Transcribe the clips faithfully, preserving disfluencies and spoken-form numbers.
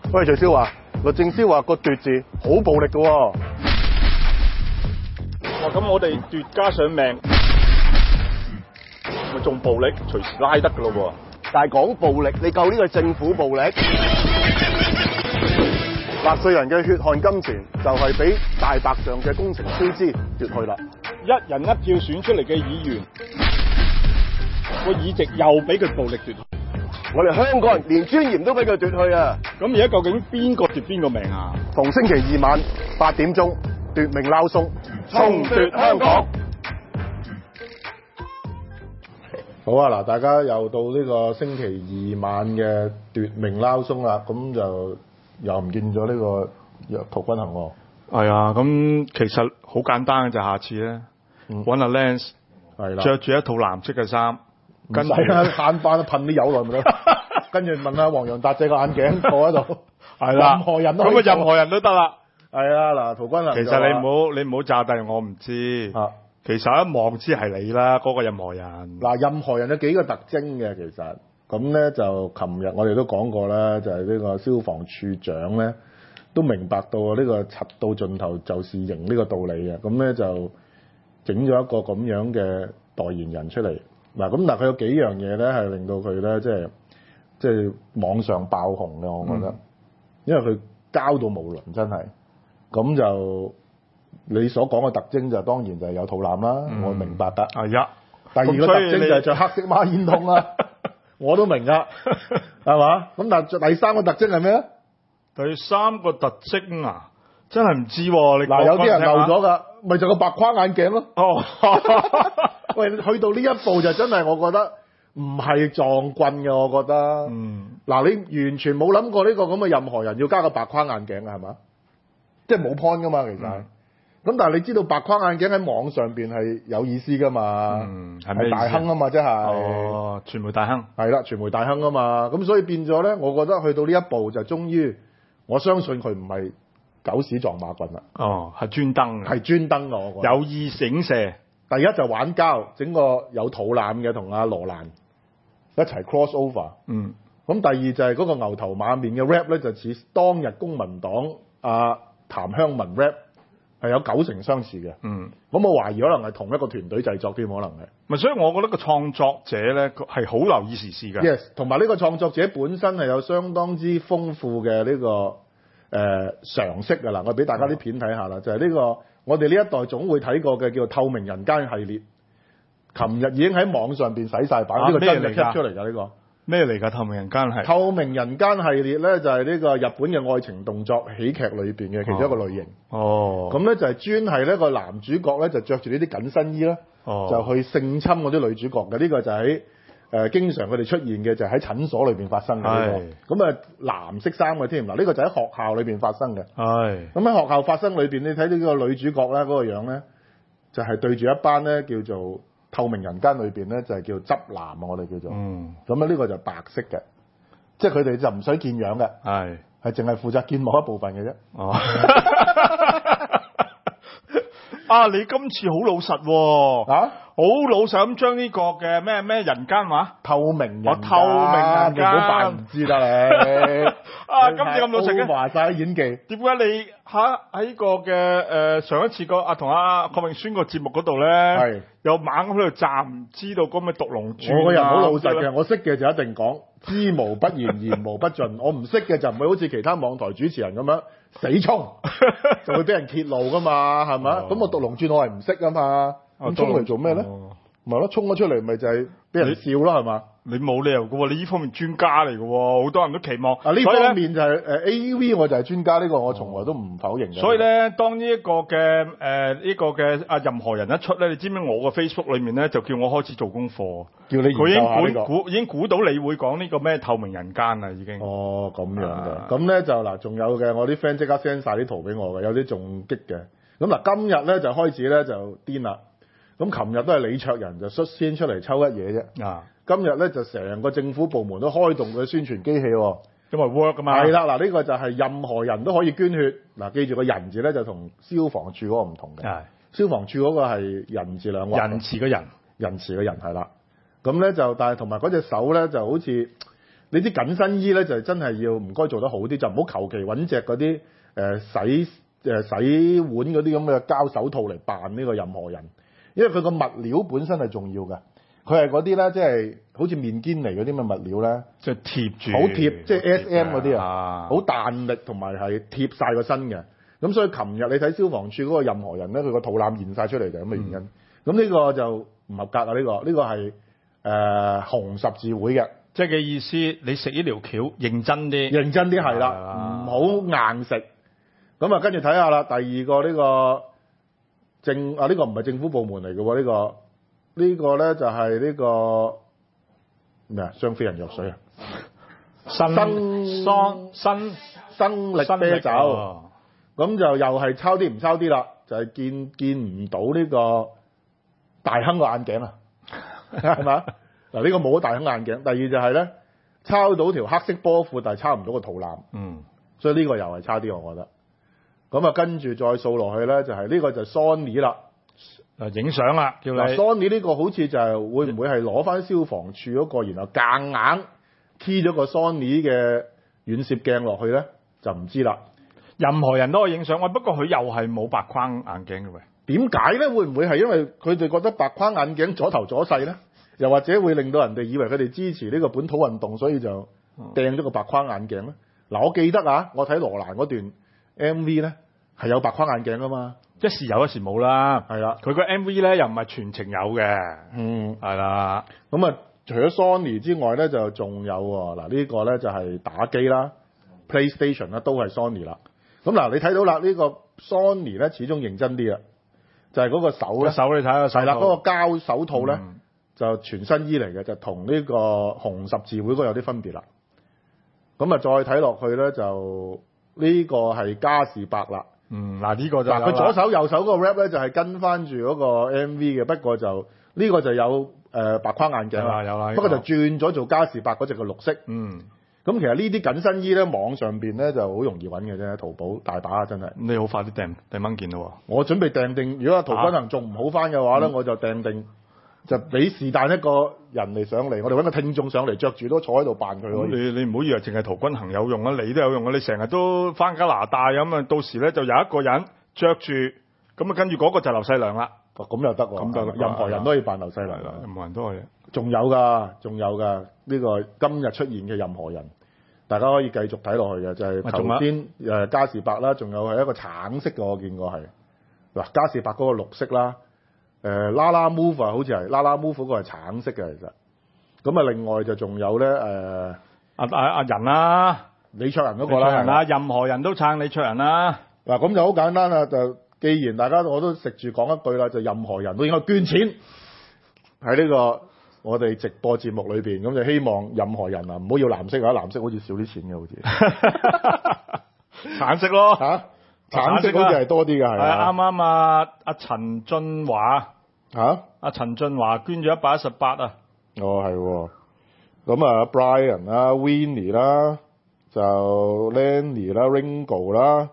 喂，徐少華，律政司話個奪字好暴力㗎喎。 哇！咁我哋奪加上命，咪仲暴力，隨時拉得㗎咯喎。 但係講暴力，你夠呢個政府暴力？納稅人嘅血汗金錢就係俾大白象嘅工程超支奪去啦。 一人一票選出嚟嘅議員，個議席又俾佢暴力奪去。 我哋香港人連尊嚴都俾佢奪去啊！ 咁而家究竟邊個奪邊個命啊？ 逢星期二晚八點鐘，奪命撈鬆，重奪香港。 好啊！嗱，大家又到呢個星期二晚嘅奪命撈鬆啦，咁就又唔見咗呢個陶君行喎。 係啊，咁其實好簡單嘅就下次咧，揾阿 Lance 係啦， 着住一套藍色嘅衫。 跟住慳翻噴啲油落咪得，跟住問下黃洋達借個眼鏡坐喺度， 係啦， 任何人都咁啊，任何人都得啦。 係啊，嗱，陶君行其實你唔好你唔好炸低我唔知，啊、其實一望知係你啦，嗰、嗰個任何人。 嗱，任何人有幾個特徵嘅，其實咁咧就琴日我哋都講過啦，就係、係、呢個消防處長咧都明白到呢個柒到盡頭就是刑呢個道理嘅，咁咧就整咗一個咁樣嘅代言人出嚟。嗱咁，但佢有幾樣嘢咧，係令到佢咧，即係即係網上爆紅嘅，我覺得，嗯、因為佢交到無倫，真係。咁就你所講嘅特徵就當然就係有肚腩啦，嗯、我明白㗎。係呀。第二個特徵就係着黑色孖煙通啦，我都明㗎，係嘛？咁但係第三個特徵係咩咧？ 第三個特徵啊，真係唔知喎、啊。你嗱，有啲人漏咗㗎，咪就個白框眼鏡咯。 哦。 喂，去到呢一步就真係，我覺得唔係撞棍嘅，我覺得。嗯。嗱，你完全冇諗過呢個咁嘅任何人要加個白框眼鏡嘅係嘛？即係冇 point 噶嘛，其實。咁、嗯、但係你知道白框眼鏡喺網上邊係有意思噶嘛？嗯。係咪大亨啊嘛？即係。 哦，傳媒大亨。係啦，傳媒大亨啊嘛。咁所以變咗咧，我覺得去到呢一步就終於，我相信佢唔係狗屎撞馬棍啦。 哦，係專登嘅。 係專登嘅，我覺得。 有意影射。 第一就玩膠，整個有肚腩嘅同阿羅蘭一齊 cross over。嗯。咁第二就係嗰個牛頭馬面嘅 rap 咧，就似當日公民黨阿譚香文 rap 係有九成相似嘅。嗯。咁我懷疑可能係同一個團隊製作添，可能係。咪所以我覺得個創作者咧係好留意時事嘅。 Yes， 同埋呢個創作者本身係有相當之豐富嘅呢、呢個誒、呃、常識㗎啦。我俾大家啲片睇下啦，就係、係、呢、呢個。我哋呢一代總會睇過嘅叫做《透明人間》系列，琴日已經喺網上邊洗晒版，呢、啊、個真係 cap 出嚟㗎呢個。 咩嚟㗎？《透明人間》係《 透明人間》系列咧，就係、是、呢個日本嘅愛情動作喜劇裏邊嘅其中一個類型。哦。咁咧就係專係呢個男主角咧就着住呢啲緊身衣啦，哦、就去性侵嗰啲女主角嘅。呢、這個就喺、是、誒、呃、經常佢哋出現嘅就係喺診所裏邊發生嘅呢、這個。咁啊藍色衫嘅添，嗱、這、呢個就喺學校裏邊發生嘅。係。咁喺學校發生裏邊，你睇到呢個女主角咧嗰個樣咧，就係、是、對住一班咧叫做透明人間裏邊咧就係、是、叫執男啊，我哋叫做。嗯。咁啊呢個就白色嘅，即係佢哋就唔使見樣嘅。係。係淨係負責見某一部分嘅啫。哦。 啊！你今次好老實喎、啊，啊，好老實咁將呢個嘅咩咩人間話透明人間， 我透明人間， 唔好扮唔知啦你。 啊！今次咁老實嘅， 話晒演技。 點解你喺喺個嘅誒、呃、上一次個阿同阿郭明軒個節目嗰度咧，係有猛咁喺度讚，唔知道咁嘅毒龍珠、啊。 我個人好老實嘅，我識嘅就一定講，知無不言，言無不盡。我唔識嘅就唔會好似其他網台主持人咁樣死衝，就會俾人揭露噶嘛，係咪？咁、哦、我毒龍珠我係唔識噶嘛，咁衝嚟做咩咧？咪係咯，衝咗出嚟咪就係俾人笑咯，係嘛？ 你冇理由嘅喎，你呢方面專家嚟嘅喎，好多人都期望。 啊，呢方面就係誒 A V， 我就係專家，呢、呢個我從來都唔否認嘅。 所以咧，當呢一個嘅誒呢個嘅啊任何人一出咧，你知唔知我個 Facebook 裏面咧就叫我開始做功課， 叫你佢已經估、 呢個、 估已經估到你會講呢個咩透明人間啦，已經。 哦，咁樣嘅。咁、啊、咧就嗱，仲有嘅，我啲 friend 即刻 send 晒啲圖俾我嘅，有啲仲激嘅。咁嗱，今日咧就開始咧就癲啦。咁琴日都係李卓人就率先出嚟抽一嘢啫。啊！今日咧就成個政府部門都開動佢宣傳機器， 因為 work 噶嘛。 係啦，嗱、這、呢個就係任何人都可以捐血。嗱，記住個人字咧就同消防處嗰個唔同嘅。係。消防處嗰個係人字兩畫。 仁慈嘅人， 仁慈嘅人係啦。咁咧就，但係同埋嗰隻手咧就好似你啲緊身衣咧就真係要唔該做得好啲，就唔好求其揾隻嗰啲誒洗誒洗碗嗰啲咁嘅膠手套嚟扮呢個任何人，因為佢個物料本身係重要嘅。佢係嗰啲咧，即係好似面堅尼嗰啲咁嘅物料咧， 即係貼住， 好貼，即係 S M 嗰啲啊， 啊好彈力同埋係貼晒個身嘅。咁所以琴日你睇消防處嗰個任何人咧，佢個肚腩現晒出嚟就係咁嘅原因。咁呢、嗯、個就唔合格啊！呢、呢個呢、呢個係誒、呃、紅十字會嘅， 即係嘅意思，你食呢條橋認真啲， 認真啲係啦，唔好硬食。咁啊，跟住睇下啦，第二個呢、呢個政啊，呢、呢個唔係政府部門嚟嘅喎，呢、呢個。呢個咧就係呢個咩啊？雙飛人藥水啊， 生桑生生力啤酒，咁就又係抄啲唔抄啲啦，就係見見唔到呢個大亨個眼鏡啊，係嘛？嗱，呢個冇咗大亨眼鏡。第二就係咧，抄到條黑色波褲，但係抄唔到個肚腩，嗯，所以呢個又係差啲，我覺得。咁啊，跟住再掃落去咧，就係呢個就 Sony 啦。 誒影相啦，叫你。 Sony 呢個好似就係會唔會係攞翻消防處嗰、嗰個，然後夾硬 key 咗個 Sony 嘅遠攝鏡落去咧，就唔知啦。 任何人都可以影相，喂，不過佢又係冇白框眼鏡嘅喂。 點解咧？會唔會係因為佢哋覺得白框眼鏡阻頭阻勢咧？又或者會令到人哋以為佢哋支持呢個本土運動，所以就掟咗個白框眼鏡咧？嗱、嗯，我記得啊，我睇羅蘭嗰段 M V 咧係有白框眼鏡噶嘛。 一時有，一時冇啦。係啦，佢個 M V 咧又唔係全程有嘅。嗯，係啦。 咁啊，除咗 Sony 之外咧，就仲有喎。嗱，呢個咧就係打機啦 ，PlayStation 啦，都係 Sony 啦。咁嗱，你睇到啦，呢個 Sony 咧始終認真啲啊，就係嗰個手咧。 手你睇下， 係啦，嗰個膠手套咧、嗯、就全身衣嚟嘅，就同呢個紅十字會嗰個有啲分別啦。咁啊，再睇落去咧，就呢個係嘉士伯啦。 嗯，嗱、這、呢個就嗱佢左手右手嗰個 rap 咧就係跟翻住嗰個 M V 嘅，不過就呢、這個就有誒、呃、白框眼鏡啦，有啦，不過就轉咗做嘉士伯嗰隻嘅綠色。嗯，咁其實呢啲緊身衣咧，網上邊咧就好容易揾嘅啫，淘寶大把啊，真係。你好快啲訂訂蚊件咯喎！我準備訂定，如果阿陶君行仲唔好翻嘅話咧、嗯，我就訂定就俾是但一個人嚟上嚟，我哋揾個聽眾上嚟着住都坐喺度扮佢。你你唔好以為淨係陶君行有用啊，你都有用啊！你成日都翻加拿大咁啊，到時咧就有一個人着住，咁啊跟住嗰個就劉細良啦。哦，咁又得喎，咁就任何人都可以扮劉細良啦，任何人都可以。仲有㗎，仲有㗎，呢、這個今日出現嘅任何人，大家可以繼續睇落去嘅，就係頭先誒嘉士伯啦，仲有係一個橙色嘅，我見過係嗱嘉士伯嗰個綠色啦。誒 Lala Move 啊，好似係 Lala Move 嗰個係橙色嘅，其實咁啊，另外就仲有咧誒阿阿阿仁啦，李卓人嗰個啦，啊，任何人都撐李卓人啦。嗱，咁就好簡單啦，就既然大家我都食住講一句啦，就任何人都應該捐錢喺呢個我哋直播節目裏邊，咁就希望任何人啊唔好要藍色啊，藍色好似少啲錢嘅好似，橙色咯嚇。啊橙色好似係多啲嘅係啊，啱啱啊阿陳俊華嚇，阿陳俊華捐咗一百一十八啊。哦係喎，咁啊 Brian 啦 Winnie 啦，就 Lenny 啦 Ringo 啦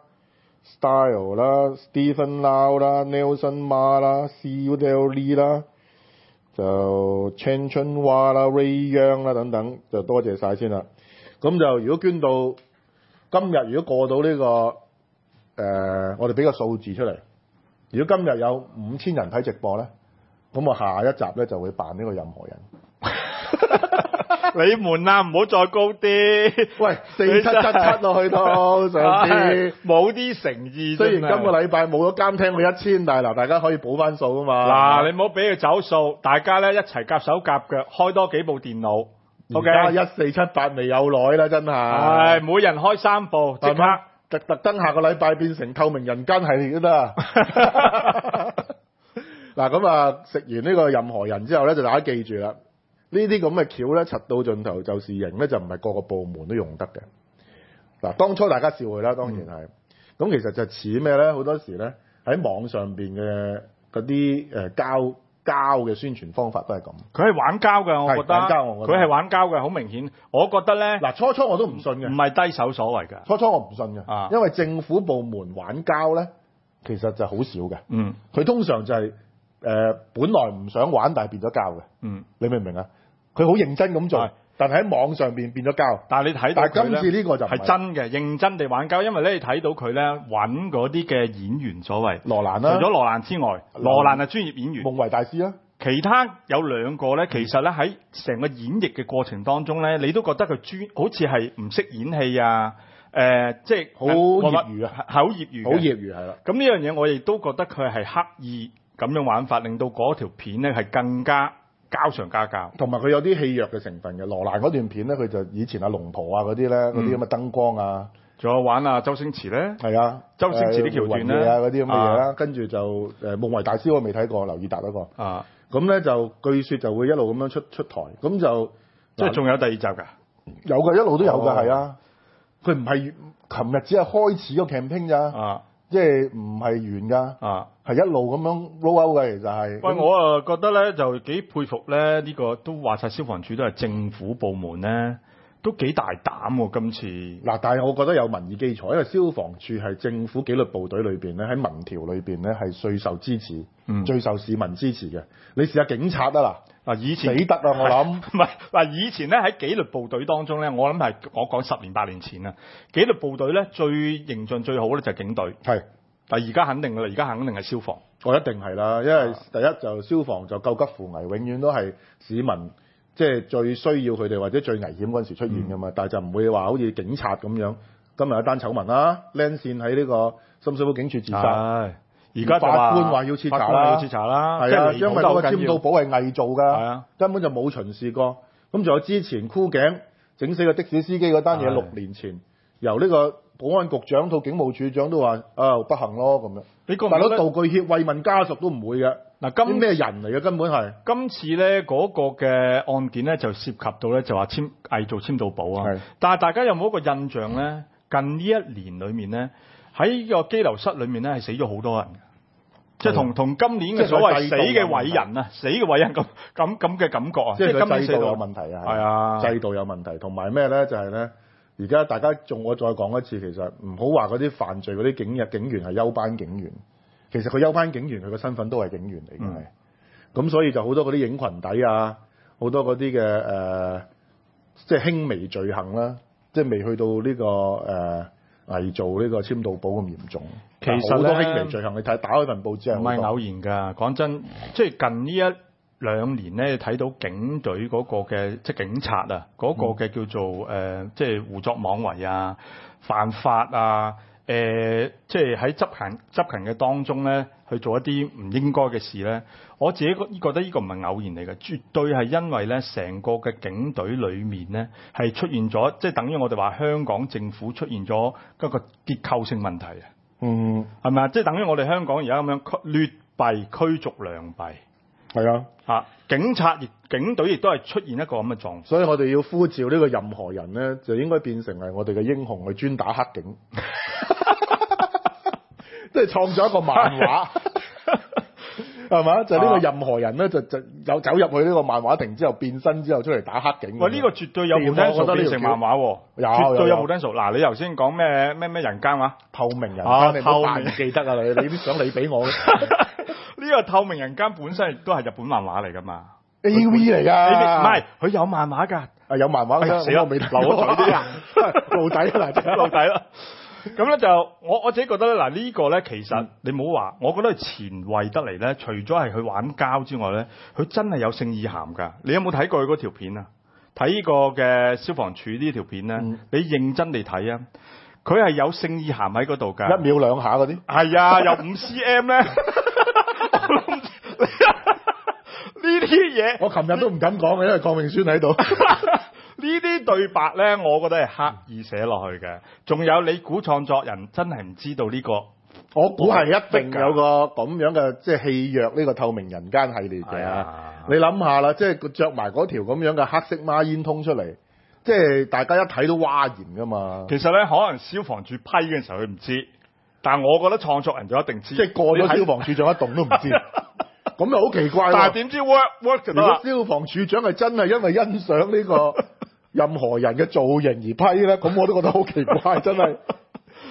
Style 啦 Stephen Lau 啦 Nelson Ma 啦 C U L Lee 啦，就 Chen Chun Hua 啦 Ray Young 啦等等，就多謝晒先啦。咁就如果捐到今日，如果過到呢個誒、呃，我哋俾個數字出嚟。如果今日有五千人睇直播咧，咁我下一集咧就會扮呢個任何人。你們啊，唔好再高啲。喂，四七七七落去到上次，冇啲誠意。雖然今個禮拜冇咗監聽到一千，但係嗱，大家可以補翻數啊嘛。嗱，你唔好俾佢走數，大家咧一齊夾手夾腳，開多幾部電腦。O K，一四七八未有耐啦，真係。係，每人開三部，即刻。特特登下個禮拜變成透明人間系列都得。嗱咁啊，食完呢個任何人之後咧，就大家記住啦，呢啲咁嘅橋咧，柒到盡頭就是型咧，就唔係個個部門都用得嘅。嗱，當初大家笑佢啦，當然係。咁、嗯、其實就似咩咧？好多時咧喺網上邊嘅嗰啲誒膠膠嘅宣傳方法都係咁。佢係玩膠嘅，我覺得。玩膠，我覺得。佢係玩膠嘅，好明顯。我覺得咧，嗱初初我都唔信嘅。唔係低手所謂嘅。初初我唔信嘅。啊。因為政府部門玩膠咧，其實就好少嘅。嗯。佢通常就係、是、誒、呃，本來唔想玩，但係變咗膠嘅。嗯。你明唔明啊？佢好認真咁做。 但係喺網上邊變咗膠。 但係你睇到但係今次呢個就唔係係真嘅，認真地玩膠，因為咧你睇到佢咧揾嗰啲嘅演員所謂羅蘭啦， 除咗羅蘭之外，羅蘭係專業演員， 夢為大師啦。 其他有兩個咧，其實咧喺成個演繹嘅過程當中咧，你都覺得佢專好似係唔識演戲啊，誒、呃，即係好業餘啊， 係好業餘， 好業餘係啦。 咁呢樣嘢我亦都覺得佢係刻意咁樣玩法，令到嗰條片咧係更加膠上加膠， 同埋佢有啲戲謔嘅成分嘅。羅蘭嗰段片咧，佢就以前阿龍婆啊嗰啲咧，嗰啲咁嘅燈光啊， 仲有玩啊周星馳咧， 係啊， 周星馳啲橋段咧啊嗰啲咁嘅嘢啦，跟住就誒夢為大師我未睇過，劉以達嗰個啊。 咁咧就據說就會一路咁樣出出台，咁就即係仲有第二集㗎？ 有嘅，一路都有㗎，係、哦、啊。佢唔係琴日只係開始個 campaign 咋，啊，即係唔係完㗎，啊，係一路咁樣 roll out 嘅，其實係。 喂，我啊覺得咧就幾佩服咧，呢、呢個都話晒消防處都係政府部門咧，都幾大膽喎、啊、今次。嗱， 但係我覺得有民意基礎，因為消防處係政府紀律部隊裏邊咧，喺民調裏邊咧係最受支持。嗯，最受市民支持嘅，你試下警察啊嗱， 以前死得啊我諗， 唔係嗱，以前咧喺紀律部隊當中咧，我諗係我講十年八年前啊，紀律部隊咧最形象最好咧就係警隊， 係， 但係而家肯定㗎啦，而家肯定係消防， 我一定係啦，因為第一就消防就救急扶危，永遠都係市民即係最需要佢哋或者最危險嗰陣時出現㗎嘛，嗯、但係就唔會話好似警察咁樣，今日有單醜聞啦，靚線喺呢個深水埗警署自殺。 而家法官話要徹查啦， 要徹查啦， 係啊，因為嗰個簽到簿係偽造㗎，係啊， 根本就冇巡視過。咁仲有之前箍頸整死個的士司機嗰單嘢，六年前由呢個保安局長到警務處長都話啊不幸咯咁樣。你大佬道具協慰問家屬都唔會嘅。嗱，啲咩人嚟嘅根本係？ 今次咧嗰、嗰個嘅案件咧就涉及到咧就話簽偽造簽到簿啊。但係大家有冇一個印象咧？近呢一年裏面咧喺個羈留室裏面咧係死咗好多人。即係同同今年嘅所謂死嘅偉人啊，死嘅偉人咁咁咁嘅感覺啊， 即係佢制度有問題啊， 係啊， 制度有問題，同埋咩咧？就係咧，而家大家仲我再講一次，其實唔好話嗰啲犯罪嗰啲警日警員係休班警員，其實佢休班警員佢個身份都係警員嚟嘅，係、嗯。咁所以就好多嗰啲影裙底啊，好多嗰啲嘅誒，即係輕微罪行啦，即係未去到呢、呢個誒。呃偽造呢個簽到簿咁嚴重，其實好多輕微罪行，你睇打開份報紙係唔係偶然㗎。講真，即係近呢一兩年咧，睇到警隊嗰個嘅即係警察啊，嗰、嗰個嘅叫做誒、呃，即係胡作妄為啊、犯法啊，誒、呃，即係喺執行執行嘅當中咧，去做一啲唔應該嘅事咧。我自己覺得呢個唔係偶然嚟嘅，絕對係因為咧成個嘅警隊裏面咧係出現咗，即係等於我哋話香港政府出現咗一個結構性問題啊。 嗯， 係咪啊？即係等於我哋香港而家咁樣劣幣驅逐良幣。 係啊， 啊，警察亦警隊亦都係出現一個咁嘅狀況。 所以我哋要呼召呢個任何人咧，就應該變成係我哋嘅英雄，去專打黑警，即係創咗一個漫畫。係嘛？就呢、是、個任何人咧，就就有走入去呢個漫畫庭之後變身之後出嚟打黑警。喂， 呢、這個絕對有冇聽數變成漫畫喎？有，絕對有冇聽數。嗱，你頭先講咩咩咩人間話透明人間， 啊、 你唔好記得啊！你你啲相你俾我。 呢個透明人間本身亦都係日本漫畫嚟㗎嘛 ？A V 嚟㗎， 唔係佢有漫畫㗎。 啊，有漫畫㗎，死我未留咗嘴啲啊，露底啦，即係露底啦。 咁咧就我我自己覺得咧，嗱、這個、呢個咧其實、嗯、你唔好話，我覺得係前衛得嚟咧，除咗係佢玩膠之外咧，佢真係有性意涵㗎。你有冇睇過佢嗰條片啊？睇呢個嘅消防處呢條片咧、嗯，你認真地睇啊，佢係有性意涵喺嗰度㗎。 一秒兩下嗰啲。係啊，有五 cm 咧。呢啲嘢， 我琴日都唔敢講嘅，因為鄺明軒喺度。 呢啲對白咧，我覺得係刻意寫落去嘅。仲有你估創作人真係唔知道呢、這個？ 我估係一定有個咁樣嘅，即係戲謔呢個透明人間系列嘅、啊。你諗下啦，即係佢著埋嗰條咁樣嘅黑色孖煙通出嚟，即係大家一睇都嘩然噶嘛。 其實咧，可能消防處批嘅時候佢唔知，但係我覺得創作人就一定知。 即係過咗消防處長一動都唔知。咁又好奇怪喎！ 但係點知 work work 就得啦。 如果消防處長係真係因為欣賞呢個任何人嘅造型而批咧，咁我都覺得好奇怪，真係。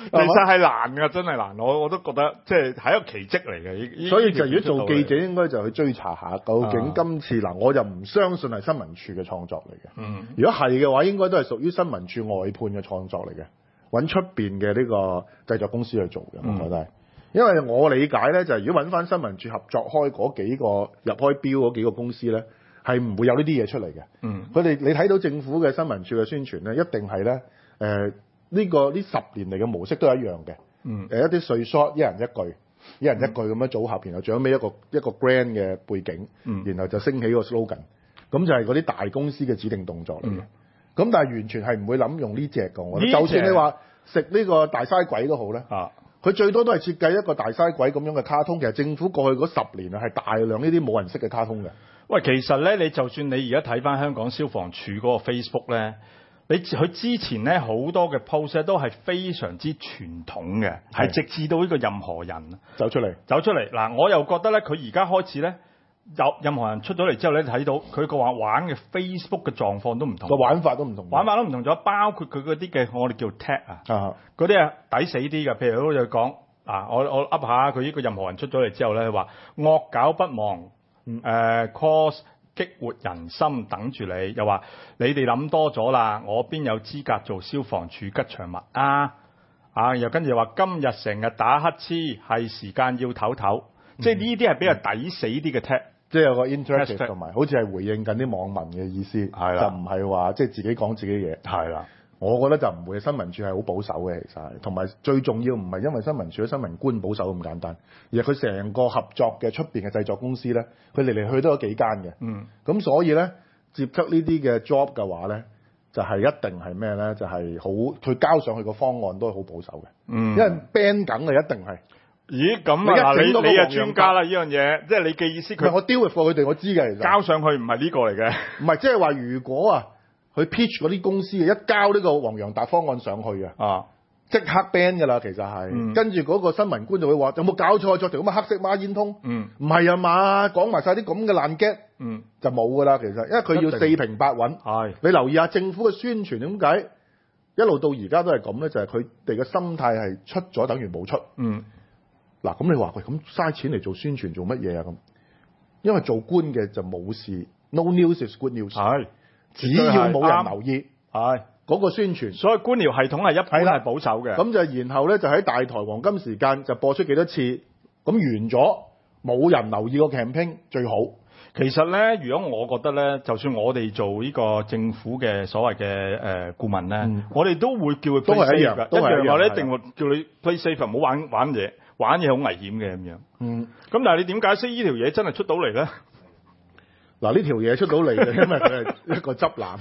其實係難㗎，真係難。我我都覺得即係係一個奇蹟嚟嘅。 所以就如果做記者，應該就去追查下究竟今次嗱、啊，我就唔相信係新聞處嘅創作嚟嘅。 嗯， 如果係嘅話，應該都係屬於新聞處外判嘅創作嚟嘅，揾出邊嘅呢個製作公司去做嘅。我覺得係，因為我理解咧，就係、是、如果揾翻新聞處合作開嗰幾個入開標嗰幾個公司咧，係唔會有呢啲嘢出嚟嘅。嗯，佢哋你睇到政府嘅新聞處嘅宣傳咧，一定係咧誒呢個呢十年嚟嘅模式都係一樣嘅。嗯，誒一啲碎 shot，一人一句，一人一句咁樣組合，然後最後尾一個一個 grand 嘅背景，嗯，然後就升起個 slogan，咁就係嗰啲大公司嘅指定動作嚟嘅。咁、嗯、但係完全係唔會諗用呢隻嘅，我覺得就算你話食呢個大嘥鬼都好咧，啊，佢最多都係設計一個大嘥鬼咁樣嘅卡通。其實政府過去嗰十年啊，係大量呢啲冇人識嘅卡通嘅。 喂，其實咧，你就算你而家睇翻香港消防處嗰個 Facebook 咧，你佢之前咧好多嘅 post 咧都係非常之傳統嘅，係直至到呢個任何人走出嚟， 走出嚟嗱，我又覺得咧，佢而家開始咧有任何人出咗嚟之後咧，睇到佢個話玩嘅 Facebook 嘅狀況都唔同， 個玩法都唔同， 玩法都唔同咗，包括佢嗰啲嘅我哋叫 tag 啊，嗰啲啊抵死啲嘅，譬如好似講啊，我我噏下佢呢個任何人出咗嚟之後咧，佢話惡搞不忘。誒、uh, cause 激活人心等住你，又話你哋諗多咗啦，我邊有資格做消防處吉祥物啊？啊，又跟住話今日成日打乞嗤，係時間要唞唞、嗯，即係呢啲係比較抵死啲嘅 tag， 即係有個 interactive 同埋，好似係回應緊啲網民嘅意思，係啦，就唔係話即係自己講自己嘢，係啦。我覺得就唔會，新聞處係好保守嘅，其實係，同埋最重要唔係因為新聞處嘅新聞官保守咁簡單，而係佢成個合作嘅出邊嘅製作公司咧，佢嚟嚟去都有幾間嘅。嗯。咁所以咧，接得呢啲嘅 job 嘅話咧，就係、是、一定係咩咧？就係、是、好，佢交上去個方案都係好保守嘅。嗯。因為 ban 緊嘅一定係。咦？咁啊，你你係專家啦，呢樣嘢，即係你嘅意思。佢我 deal with 過佢哋，我知嘅。其實交上去唔係呢個嚟嘅。唔係，即係話如果啊。佢 pitch 嗰啲公司嘅一交呢個黃洋達方案上去啊，即刻 ban 㗎啦，其實係、嗯。跟住嗰個新聞官就會話：有冇搞錯？作條咁嘅黑色孖煙通？嗯，唔係啊嘛，講埋晒啲咁嘅爛 gag，嗯，就冇㗎啦。其實，因為佢要四平八穩。係。你留意下政府嘅宣傳點解一路到而家都係咁咧？就係佢哋嘅心態係出咗等於冇出。嗯。嗱，咁你話喂，咁嘥錢嚟做宣傳做乜嘢啊？咁，因為做官嘅就冇事 ，no news is good news。係。只要冇人留意，係嗰、嗰個宣傳，所以官僚系統係一般係保守嘅。咁就然後咧就喺大台黃金時間就播出幾多次，咁完咗冇人留意個 campaign 最好。其實咧，如果我覺得咧，就算我哋做呢個政府嘅所謂嘅誒顧問咧、嗯，我哋都會叫佢 play safe 嘅，一樣我哋一定會叫你 play safe，唔好玩玩嘢，玩嘢好危險嘅咁樣。嗯。咁但係你點解釋呢條嘢真係出到嚟咧？嗱，呢條嘢出到嚟嘅，因為佢係一個執攬。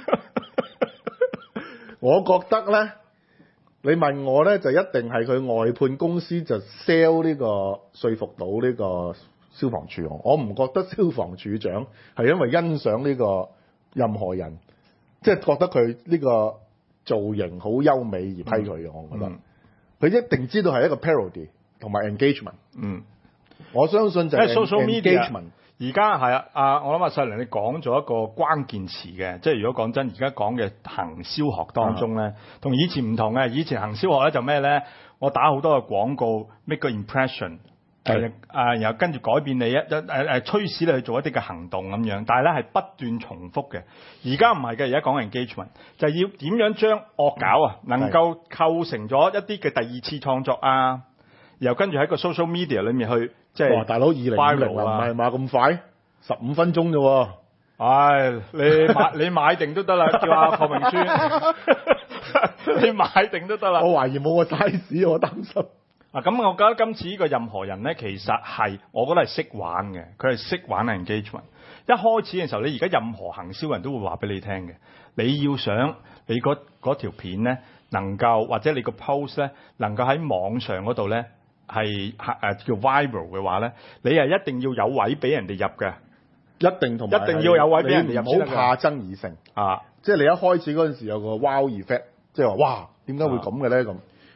我覺得咧，你問我咧，就一定係佢外判公司就 sell 呢個說服到呢個消防處。我唔覺得消防處長係因為欣賞呢個任何人，即係覺得佢呢個造型好優美而批佢嘅。我覺得佢、嗯、一定知道係一個 parody 同埋 engagement。嗯，我相信就係 social engagement。而家係啊，啊，我諗阿細良你講咗一個關鍵詞嘅，即係如果講真，而家講嘅行銷學當中咧，同以前唔同嘅。以前行銷學咧就咩咧？我打好多嘅廣告 ，make 個 impression，誒啊，然後跟住改變你一一誒誒驅使你去做一啲嘅行動咁樣，但係咧係不斷重複嘅。而家唔係嘅，而家講 engagement 就係要點樣將惡搞啊，能夠構成咗一啲嘅第二次創作啊，然後跟住喺個 social media 裏面去。即係大佬二零五零唔係嘛咁快，十五分鐘啫喎。唉，你買你買定都得啦，叫阿鄺明書，你買定都得啦。我懷疑冇個 size，我擔心。啊，咁我覺得今次呢個任何人咧，其實係我覺得係識玩嘅，佢係識玩 engagement。一開始嘅時候，你而家任何行銷人都會話俾你聽嘅，你要想你嗰嗰條片咧能夠或者你個 post 咧能夠喺網上嗰度咧。係誒叫 viral 嘅話咧，你係一定要有位俾人哋入嘅，一定同埋一定要有位俾人哋入，唔好怕爭議性啊！即係你一開始嗰陣時有個 wow effect，即係話哇點解會咁嘅咧咁？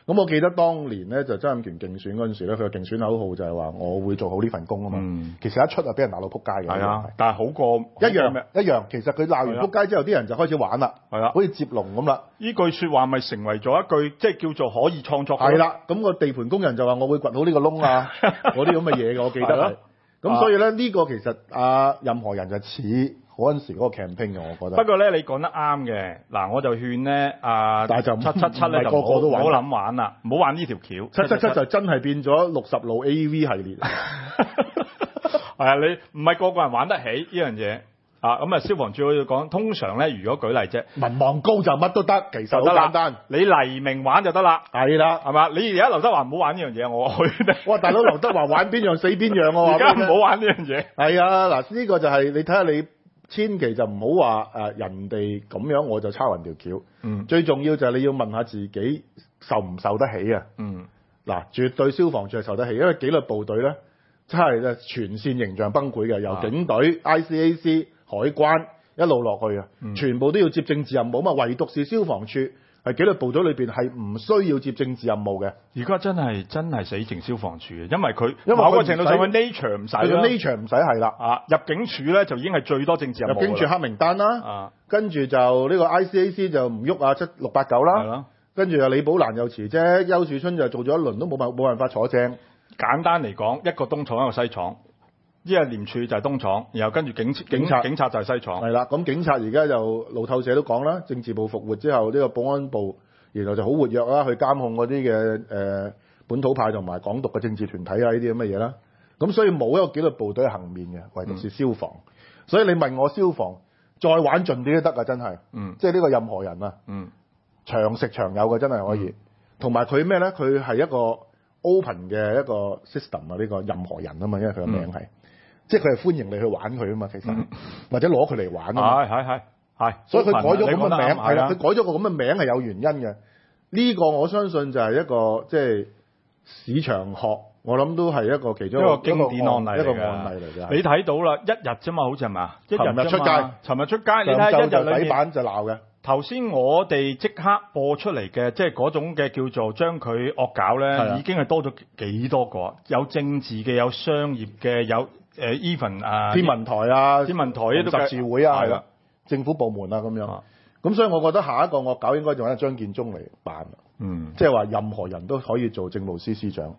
咁我記得當年咧就曾蔭權競選嗰陣時咧，佢嘅競選口號就係話我會做好呢份工啊嘛。 嗯、 其實一出就俾人鬧到撲街嘅。 係啊，但係好過一樣一樣。其實佢鬧完撲街之後，啲人就開始玩啦。 係啦， 好似接龍咁啦。 呢句説話咪成為咗一句即係叫做可以創作。 係啦，咁、個地盤工人就話我會掘好呢個窿啊，嗰啲咁嘅嘢嘅，我記得係。咁所以咧呢、呢個其實啊任何人就似嗰陣時嗰個 campaign 嘅，我覺得。 不過咧，你講得啱嘅。嗱，我就勸咧啊， 但係就七七七咧就唔好唔好諗玩啦，唔好玩呢條橋。 七七七就真係變咗六十路 A V 系列。 係啊，你唔係個個人玩得起呢樣嘢啊。咁啊，消防處要講，通常咧，如果舉例啫， 民望高就乜都得，其實好簡單。 你黎明玩就得啦。 係啦， 係嘛？你而家劉德華唔好玩呢樣嘢，我去。 哇！大佬劉德華玩邊樣死邊樣啊！ 而家唔好玩呢樣嘢。 係啊，嗱，呢個就係、是、你睇下你。千祈就唔好話誒人哋咁樣我就抄人條橋。 嗯。 最重要就係你要問下自己受唔受得起啊。 嗯。嗱， 絕對消防處係受得起，因為紀律部隊咧真係全線形象崩潰嘅，由警隊、啊、I C A C、海關一路落去啊、嗯，全部都要接政治任務嘛，唯獨是消防處係紀律部隊裏邊係唔需要接政治任務嘅。 而家真係真係死剩消防處嘅，因為佢某個程度上嘅 nature 唔使啦。 佢 nature 唔使係啦。 啊，入境處咧就已經係最多政治任務。 入境處黑名單啦。 啊，跟住就呢個 I C A C 就唔喐啊，七六八九啦。係咯。跟住啊，李寶蘭又辭啫，邱樹春就做咗一輪都冇辦冇辦法坐正。簡單嚟講，一個東廠一個西廠。依個廉署就係東廠，然後跟住警警察警察就係西廠。係啦，咁警察而家就路透社都講啦，政治部復活之後，呢、呢個保安部然後就好活躍啦，去監控嗰啲嘅誒本土派同埋港獨嘅政治團體啊，呢啲咁嘅嘢啦。咁所以冇一個紀律部隊幸免嘅，唯獨是消防、嗯。所以你問我消防再玩盡啲都得啊，真係。嗯。即係呢個任何人啊。嗯。長食長有嘅真係可以，同埋佢咩咧？佢係一個 open 嘅一個 system 啊，呢個任何人啊嘛，因為佢嘅名係。嗯即係佢係歡迎你去玩佢啊嘛，其實、嗯、或者攞佢嚟玩啊嘛。係係係係，所以佢改咗咁嘅名係啦，佢改咗個咁嘅名係有原因嘅。呢、這個我相信就係一個即係市場學，我諗都係一個其中一個，一個經典案例，一個案例嚟嘅。你睇到啦，一日啫嘛，好似係嘛？一日出街，尋日出街，你睇一日裏面就鬧嘅。頭先我哋即刻播出嚟嘅，即係嗰種嘅叫做將佢惡搞咧，已經係多咗幾多個，有政治嘅，有商業嘅，有。誒 even 啊，天文台啊，天文台呢都十字會啊，係啦，政府部門啊咁樣，咁、啊、所以我覺得下一個惡搞應該就揾張建宗嚟辦，嗯，即係話任何人都可以做政務司司長。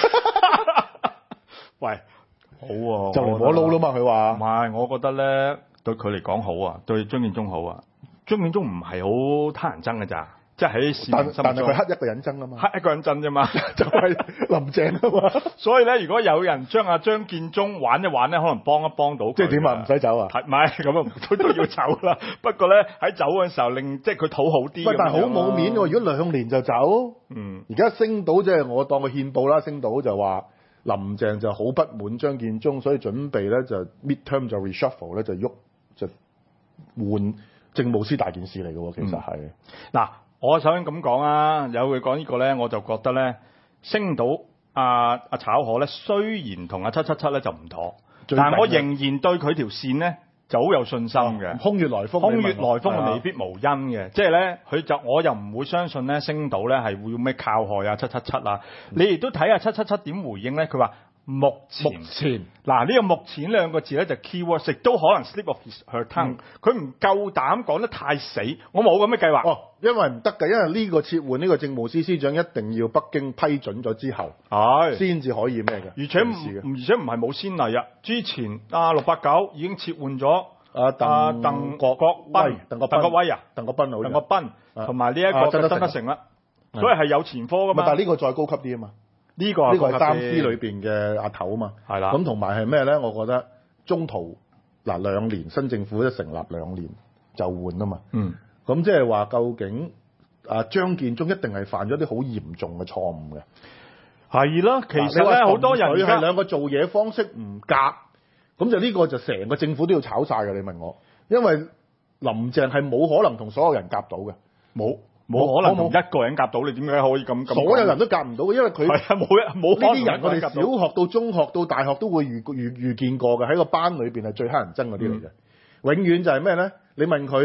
喂，好喎、啊，就嚟攞撈啦嘛，佢話。唔係，我覺得咧對佢嚟講好啊，對張建宗好啊，張建宗唔係好貪人憎㗎咋。即係喺市民心中，但係佢黑一個人憎啊嘛，黑一個人憎啫嘛，就係林鄭啊嘛。所以咧，如果有人將阿張建宗玩一玩咧，可能幫一幫到佢。即係點啊？唔使走啊？係唔係咁啊？都都要走啦。不過咧，喺走嘅時候令即係佢討好啲。喂，但係好冇面喎！如果兩年就走，嗯，而家星島即係我當佢憲報啦，星島就話林鄭就好不滿張建宗，所以準備咧就 midterm 就 reshuffle 咧就喐就換政務司大件事嚟嘅喎，其實係嗱。嗯我首先咁講啊，有佢講呢個咧，我就覺得咧，星島阿阿炒河咧，雖然同阿七七七咧就唔妥，但係我仍然對佢條線咧就好有信心嘅。空穴來風，空穴來風未必無因嘅，即係咧，佢就我又唔會相信咧，星島咧係會咩靠害啊七七七啊，你亦都睇下七七七點回應咧，佢話。目前，嗱呢、這個目前兩個字咧就 keyword， 亦都可能 slip of her tongue，佢唔夠膽講得太死，我冇咁嘅計劃。哦，因為唔得㗎，因為呢個切換呢個政務司司長一定要北京批准咗之後，係先至可以咩嘅。而且唔而且唔係冇先例啊，之前阿六八九已經切換咗阿鄧鄧國國斌、鄧國鄧國威啊、鄧國斌好，鄧國斌同埋呢一個曾德成啦，所以係有前科㗎嘛。但係呢個再高級啲啊嘛。呢、這個呢、這個係三 C 裏邊嘅阿頭啊嘛，係啦。咁同埋係咩咧？我覺得中途嗱兩年新政府一成立兩年就換啊嘛。嗯。咁即係話究竟啊張建宗一定係犯咗啲好嚴重嘅錯誤嘅。係啦，其實咧好多人佢係兩個做嘢方式唔夾，咁就呢個就成個政府都要炒晒嘅。你問我，因為林鄭係冇可能同所有人夾到嘅，冇。冇可能同一個人夾到，你點解可以咁咁？所有人都夾唔到嘅，因為佢係啊冇一冇呢啲人，我哋小學到中學到大學都會遇遇遇見過嘅，喺個班裏邊係最乞人憎嗰啲嚟嘅。永遠就係咩咧？你問佢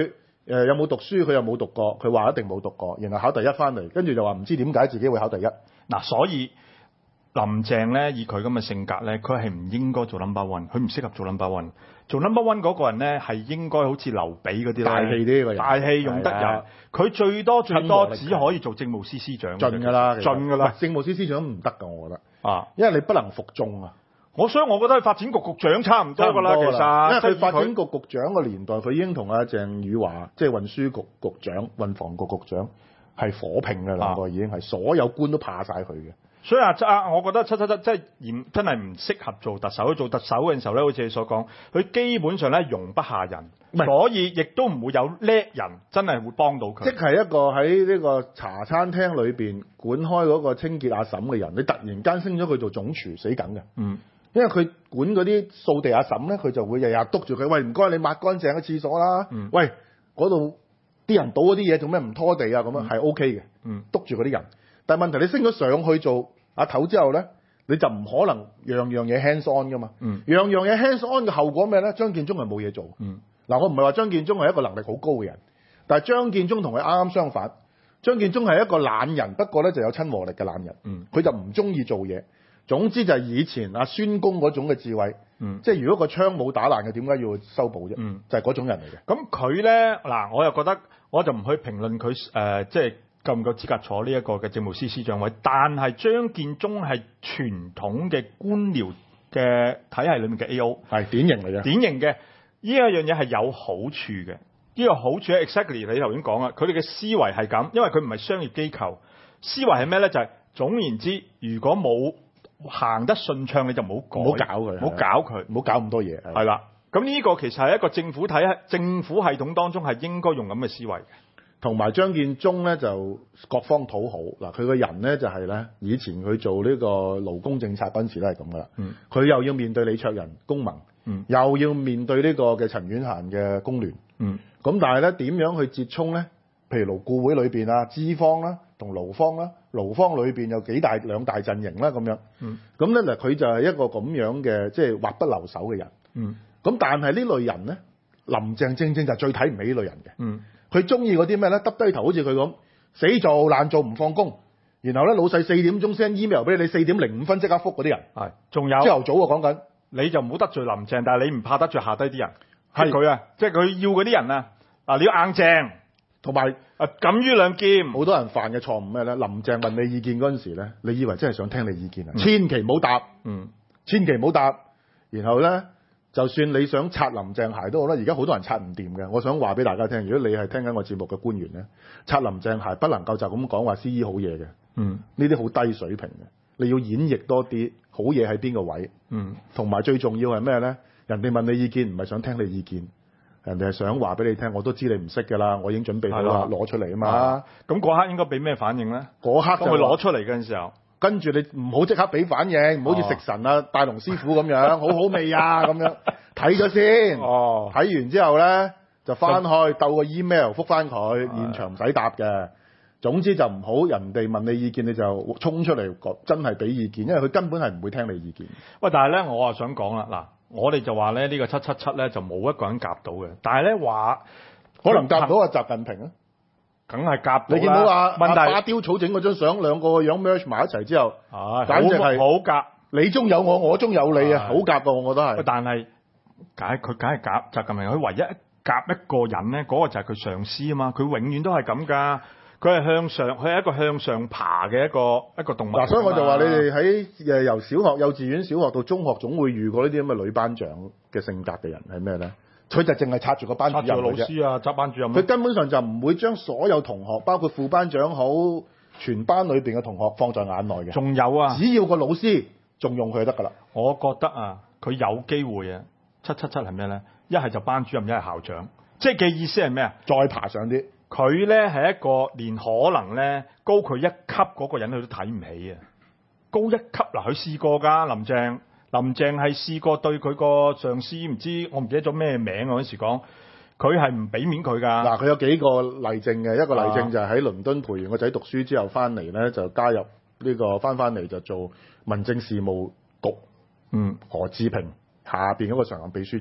誒有冇讀書，佢又冇讀過，佢話一定冇讀過，然後考第一翻嚟，跟住就話唔知點解自己會考第一。 嗱，所以林鄭咧以佢咁嘅性格咧，佢係唔應該做 number one， 佢唔適合做 number one。做 number one 嗰個人咧係應該好似劉備嗰啲大氣啲個人， 大氣用得人。佢最多最多只可以做政務司司長， 盡㗎啦， 盡㗎啦。 政務司司長唔得㗎，我覺得啊， 因為你不能服眾啊。 我所以我覺得佢發展局局長差唔多㗎啦，其實。 因為佢發展局局長嘅年代，佢已經同阿鄭宇華即係運輸局局長、運房局局長係火拼嘅兩個，已經係所有官都怕晒佢嘅。 所以啊，啊，我覺得七七七即係嚴真係唔適合做特首。做特首嘅時候咧，好似你所講，佢基本上咧容不下人，所以亦都唔會有叻人真係會幫到佢。 即係一個喺呢個茶餐廳裏邊管開嗰個清潔阿嬸嘅人，你突然間升咗佢做總廚，死梗嘅。嗯。因為佢管嗰啲掃地阿嬸咧，佢就會日日督住佢，喂，唔該你抹乾淨個廁所啦。嗯、喂，嗰度啲人倒嗰啲嘢做咩唔拖地啊？咁樣係 O K 嘅。嗯，督住嗰啲人。但係問題你升咗上去做阿頭之後咧，你就唔可能樣樣嘢 hands on 噶嘛。嗯，樣樣嘢 hands on 嘅後果咩咧？張建宗係冇嘢做。嗯，嗱，我唔係話張建宗係一個能力好高嘅人，但係張建宗同佢啱啱相反。張建宗係一個懶人，不過咧就有親和力嘅懶人。嗯，佢就唔中意做嘢。總之就係以前阿孫公嗰種嘅智慧，嗯、即係如果個窗冇打爛嘅，點解要修補啫？嗯、就係嗰種人嚟嘅。 咁佢咧嗱，我又覺得我就唔去評論佢誒，即係夠唔夠資格坐呢一個嘅政務司司長位。但係張建宗係傳統嘅官僚嘅體系裏面嘅 A O， 係典型嚟嘅。 典型嘅呢一樣嘢係有好處嘅。呢、這個好處係 exactly 你頭先講啦，佢哋嘅思維係咁，因為佢唔係商業機構，思維係咩咧？就係、是、總言之，如果冇行得順暢，你就唔好改， 唔好搞佢， 唔好搞佢， 唔好搞咁多嘢。 係啦，咁呢個其實係一個政府體系、政府系統當中係應該用咁嘅思維。 同埋張建宗咧就各方討好嗱，佢個人咧就係、是、咧，以前佢做呢個勞工政策嗰陣時都係咁噶啦。嗯，佢又要面對李卓人工盟，嗯，又要面對呢個嘅陳婉嫻嘅工聯，嗯，咁但係咧點樣去折衝咧？譬如勞顧會裏邊啊，資方啦同勞方啦，勞方裏邊有幾大兩大陣營啦咁樣。嗯，咁咧嗱，佢就係一個咁樣嘅即係劃不留手嘅人。嗯，咁但係呢類人咧，林鄭正正就最睇唔起呢類人嘅。嗯，佢中意嗰啲咩咧？耷低頭好似佢咁死做爛做唔放工，然後咧老細四點鐘 send email 俾你，你四點零五分即刻覆嗰啲人。係，仲有朝頭早啊講緊， 你就唔好得罪林鄭，但係你唔怕得罪下低啲人。係佢啊，即係佢要嗰啲人啊，啊你要硬正。同埋啊，敢於兩劍， 好多人犯嘅錯誤咩咧？林鄭問你意見嗰陣時咧，你以為真係想聽你意見啊？嗯、千祈唔好答，嗯，千祈唔好答。然後咧，就算你想擦林鄭鞋都好啦，而家好多人擦唔掂嘅。我想話俾大家聽，如果你係聽緊我節目嘅官員咧，擦林鄭鞋不能夠就咁講話 C E 好嘢嘅，嗯，呢啲好低水平嘅，你要演繹多啲好嘢喺邊個位，嗯，同埋最重要係咩咧？人哋問你意見唔係想聽你意見。人哋係想話俾你聽，我都知你唔識㗎啦，我已經準備好啦，攞出嚟啊嘛。 咁嗰刻應該俾咩反應咧？ 嗰刻當佢攞出嚟嗰陣時候， 跟住你唔好即刻俾反應，唔好似食神啊、大龍師傅咁樣，好好味啊咁樣，睇咗先。哦，睇完之後咧就翻去鬥個 email 覆翻佢，現場唔使答嘅。總之就唔好人哋問你意見你就衝出嚟真係俾意見，因為佢根本係唔會聽你意見。 喂，但係咧我啊想講啦嗱。我哋就話咧，呢個七七七咧就冇一個人夾到嘅，但係咧話可能夾到阿習近平啊， 梗係夾到啦。 你見到阿問題阿雕草整嗰張相，兩個樣 merge 埋一齊之後， 啊， 簡直係好夾， 你中有我，我中有你啊，好夾㗎，我覺得係。 但係解佢梗係夾習近平，佢唯一夾一個人咧，嗰、嗰個就係佢上司啊嘛，佢永遠都係咁㗎。佢係向上，佢係一個向上爬嘅一個一個動物。嗱、啊， 所以我就話你哋喺誒由小學、幼稚園、小學到中學，總會遇過呢啲咁嘅女班長嘅性格嘅人係咩咧？佢就淨係插住個班主任嘅啫。 老師啊，執班主任。 佢根本上就唔會將所有同學，包括副班長好，全班裏邊嘅同學放在眼內嘅。 仲有啊， 只要個老師重用佢就得㗎啦。 我覺得啊，佢有機會啊，七七七係咩咧？一係就班主任，一係校長。即係嘅意思係咩啊？ 再爬上啲。 佢咧係一個連可能咧高佢一級嗰個人佢都睇唔起啊！高一級嗱，佢試過㗎，林鄭林鄭係試過對佢個上司唔知我唔記得咗咩名嗰陣時講，佢係唔俾面佢㗎。嗱， 佢有幾個例證嘅，一個例證就係喺倫敦陪完個仔讀書之後翻嚟咧，就加入呢、呢個翻翻嚟就做民政事務局，嗯，何志平下邊嗰個常任秘書長。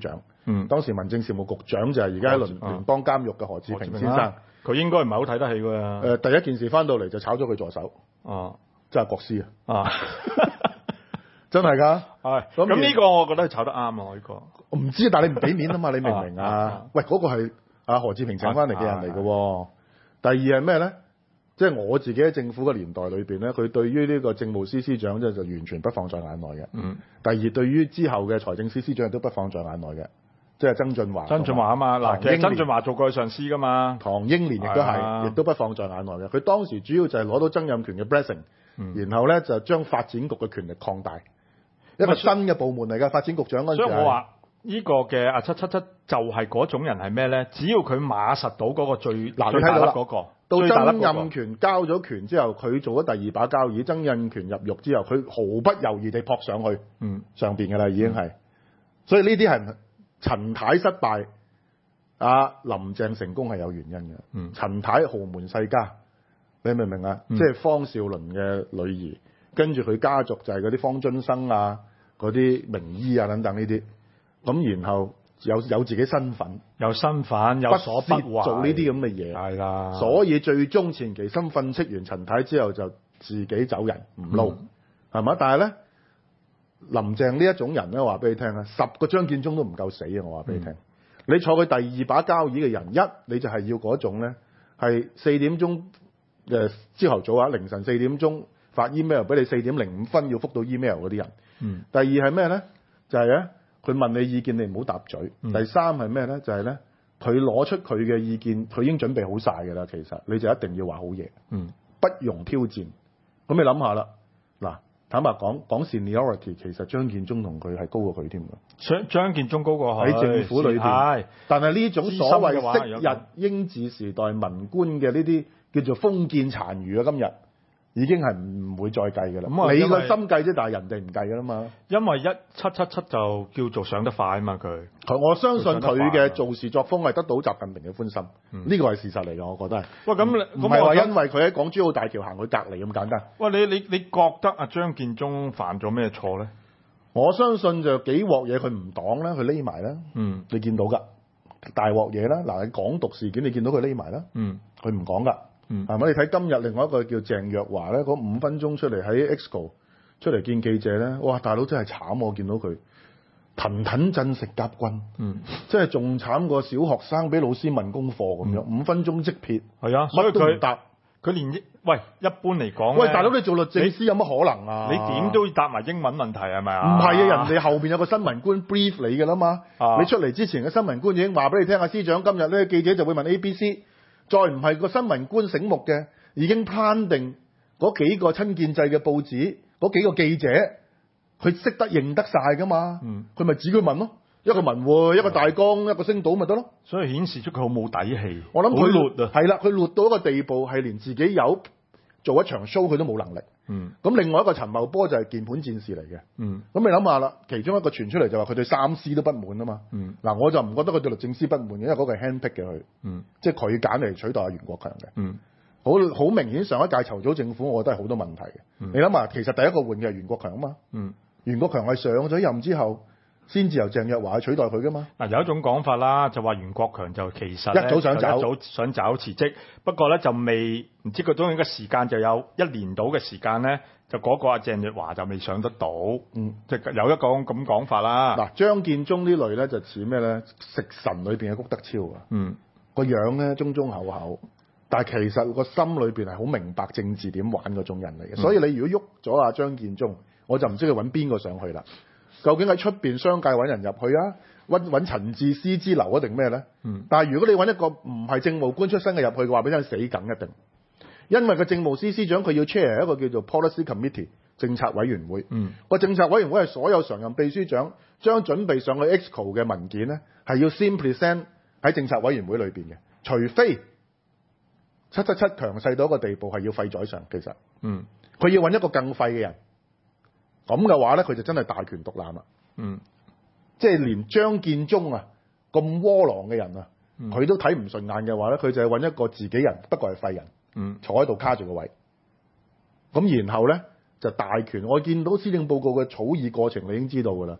嗯， 當時民政事務局長就係而家喺聯聯邦監獄嘅何志平先生。 佢應該唔係好睇得起㗎。誒、 呃，第一件事翻到嚟就炒咗佢助手。 哦， 即係國師啊！ 啊， 真係㗎。 係。咁呢個我覺得炒得啱啊！呢個。我唔知，但係你唔俾面啊嘛？你明唔明啊？啊喂，嗰、那個係阿何志平請翻嚟嘅人嚟嘅喎。第二係咩咧？即係我自己喺政府嘅年代裏邊咧，佢對於呢個政務司司長即係就完全不放在眼內嘅。 嗯。 第二，對於之後嘅財政司司長亦都不放在眼內嘅，即係曾俊華。 曾俊華啊嘛，嗱，其實曾俊華做過佢上司㗎嘛。 唐英年亦都係，亦都不放在眼內嘅。佢當時主要就係攞到曾蔭權嘅 blessing，、嗯、然後咧就將發展局嘅權力擴大，一個新嘅部門嚟㗎。發展局長嗰陣時。所以我話。呢個嘅啊七七七就係嗰種人係咩咧？只要佢碼實到嗰個最嗱，你睇到啦嗰個，到曾蔭權交咗權之後，佢做咗第二把交椅。曾蔭權入獄之後，佢毫不猶豫地撲上去，嗯，上邊㗎啦已經係。所以呢啲係陳太失敗，阿林鄭成功係有原因嘅。嗯，陳太豪門世家，你明唔明啊？嗯、即係方少麟嘅女兒，跟住佢家族就係嗰啲方津生啊，嗰啲名醫啊等等呢啲。咁然後有有自己身份， 有身份，有所不為， 做呢啲咁嘅嘢， 係啦。 所以最終前期心訓斥完陳太之後，就自己走人唔撈，係、嗯、嘛？但係咧，林鄭呢一種人咧，話俾你聽啊，十個張建宗都唔夠死啊！我話俾你聽、嗯，你坐佢第二把交椅嘅人，一你就係要嗰種咧，係四點鐘誒朝頭早啊，凌晨四點鐘發 email 俾你，四點零五分要覆到 email 嗰啲人。嗯。第二係咩咧？就係、是、咧。佢問你意見，你唔好答嘴。嗯、第三係咩咧？就係、是、咧，佢攞出佢嘅意見，佢已經準備好晒㗎啦。其實你就一定要話好嘢，嗯，不容挑戰。咁你諗下啦，嗱，坦白講，講 seniority， 其實張建宗同佢係高過佢添㗎。張張建宗高過佢喺政府裏邊，但係呢種所謂昔日英治時代文官嘅呢啲叫做封建殘餘啊，今日。已經係唔會再計㗎啦。咁你個心計啫，但係人哋唔計㗎啦嘛。因為一七七七就叫做上得快啊嘛，佢。我相信佢嘅做事作風係得到習近平嘅歡心，呢、嗯呢個係事實嚟㗎，我覺得係。喂，咁唔係話因為佢喺港珠澳大橋行佢隔離咁簡單。喂，你你你覺得阿張建宗犯咗咩錯咧？我相信就幾鑊嘢佢唔擋啦，佢匿埋啦。嗯。你見到㗎，大鑊嘢啦。嗱，喺港獨事件你見到佢匿埋啦。嗯。佢唔講㗎。嗯，係咪？你睇今日另外一個叫鄭若驊咧，嗰五分鐘出嚟喺 Exco 出嚟見記者咧，哇！大佬真係慘，我見到佢騰騰震食甲軍，嗯，即係仲慘過小學生俾老師問功課咁樣，嗯、五分鐘即撇，係啊，乜都唔答，佢連喂一般嚟講，喂大佬你做律政司有乜可能啊？你點都要答埋英文問題係咪啊？唔係啊，人哋後邊有個新聞官 brief 你㗎啦嘛，啊、你出嚟之前嘅新聞官已經話俾你聽啊，司長今日咧記者就會問 A B C。再唔係個新聞官醒目嘅，已經 plan 定嗰幾個親建制嘅報紙，嗰幾個記者，佢識得認得晒噶嘛？嗯，佢咪指佢問咯，一個文匯，一個大江，一個星島咪得咯。所以顯示出佢好冇底氣。我諗佢劣啊，係啦，佢劣到一個地步，係連自己有做一場 show 佢都冇能力。嗯，咁另外一個陳茂波就係鍵盤戰士嚟嘅。嗯，咁你諗下啦，其中一個傳出嚟就話佢對三司都不滿啊嘛。嗯，嗱我就唔覺得佢對律政司不滿嘅，因為嗰個係 handpick 嘅佢。嗯，即係佢揀嚟取代阿袁國強嘅。嗯，好好明顯上一屆籌組政府，我覺得係好多問題嘅。嗯，你諗下，其實第一個換嘅係袁國強啊嘛。嗯，袁國強係上咗任之後，先至由鄭若驊去取代佢噶嘛？嗱，有一種講法啦，就話袁國強就其實一早想走，一早想走辭職，不過咧就未唔知佢中意嘅時間就有一年到嘅時間咧，就嗰個阿鄭若驊就未上得到。嗯，即係有一個咁講法啦。嗱，張建宗呢類咧就似咩咧？食神裏邊嘅谷德超啊。嗯，個樣咧中中厚厚，但係其實個心裏邊係好明白政治點玩嗰種人嚟嘅。嗯，所以你如果喐咗阿張建宗，我就唔知佢揾邊個上去啦。究竟喺出邊商界揾人入去啊？揾揾陳智思之流啊定咩咧？嗯。但係如果你揾一個唔係政務官出身嘅入去嘅話，俾人死梗一定。因為個政務司司長佢要 chair 一個叫做 policy committee 政策委員會。嗯。個政策委員會係所有常任秘書長將準備上去 Exco 嘅文件咧，係要先 present 喺政策委員會裏邊嘅，除非七七七強勢到一個地步係要廢宰相，其實。嗯。佢要揾一個更廢嘅人。咁嘅話咧，佢就真係大權獨攬啦。嗯，即係連張建宗啊咁窩囊嘅人啊，佢、嗯、都睇唔順眼嘅話咧，佢就係揾一個自己人，不過係廢人。嗯，坐喺度卡住個位。咁然後咧就大權。我見到施政報告嘅草擬過程，你已經知道㗎啦。